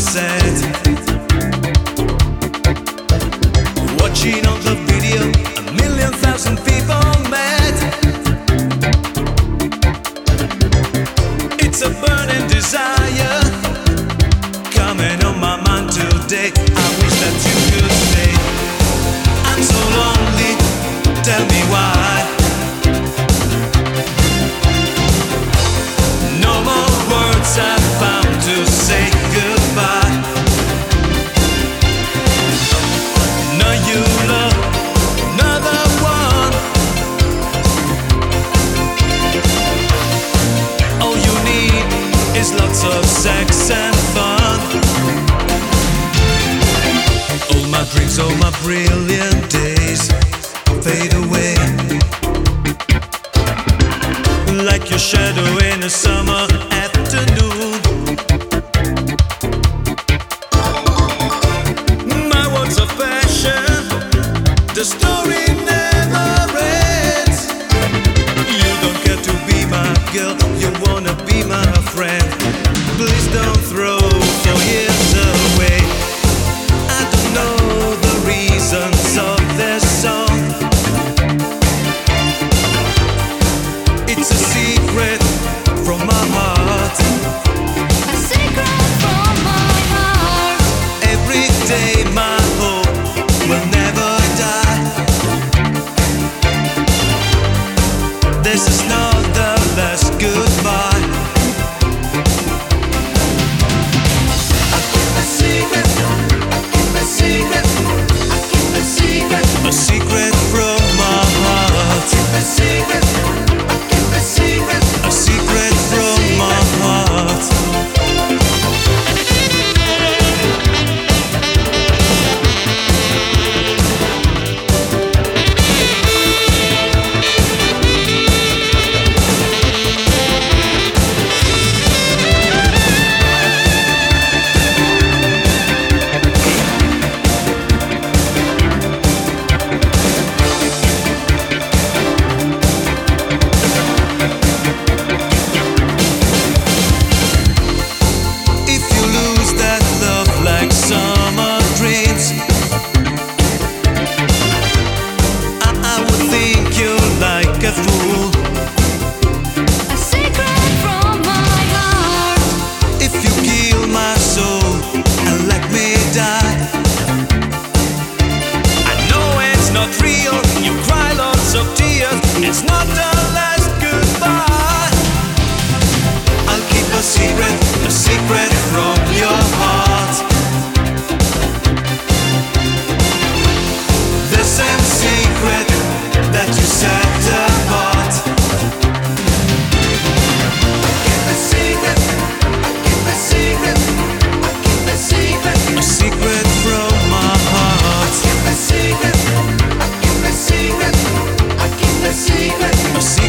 sunset, watching on the video a million thousand people met. It's a burning desire coming on my mind today. I wish that you could stay. I'm so lonely, tell me why. No more words I found to say goodbye. Now you love another one. All you need is lots of sex and fun. All my dreams, all my brilliant days fade away like your shadow in a summer afternoon. My words of passion, the story never ends. You don't care to be my girl, you wanna be my friend. Please don't throw 4 years away. I don't know the reasons of this song. It's a secret from my heart. A secret from my heart. Every day my hope will never die. This is not the last goodbye. I keep a secret, I keep a secret, I keep a secret. A secret from my heart. I keep a secret, I keep a secret. A secret from my heart. If you lose that love like summer dreams, I would think you're like a fool. A secret from my heart. If you kill my soul and let me die, I know it's not real, you cry lots of tears, it's not the last goodbye. I'll keep a secret from your heart. The same secret that you set apart. I keep a secret, I keep a secret, I keep a secret. A secret from my heart. I keep a secret, I keep a secret, I keep a secret. A secret.